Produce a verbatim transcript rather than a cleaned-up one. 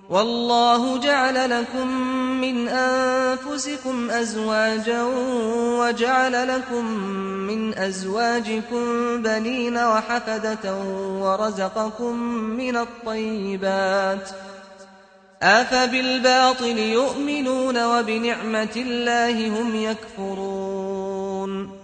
والله جعل لكم من أنفسكم أزواجا وجعل لكم من أزواجكم بنين وحفدة ورزقكم من الطيبات أفبالباطل يؤمنون وبنعمة الله هم يكفرون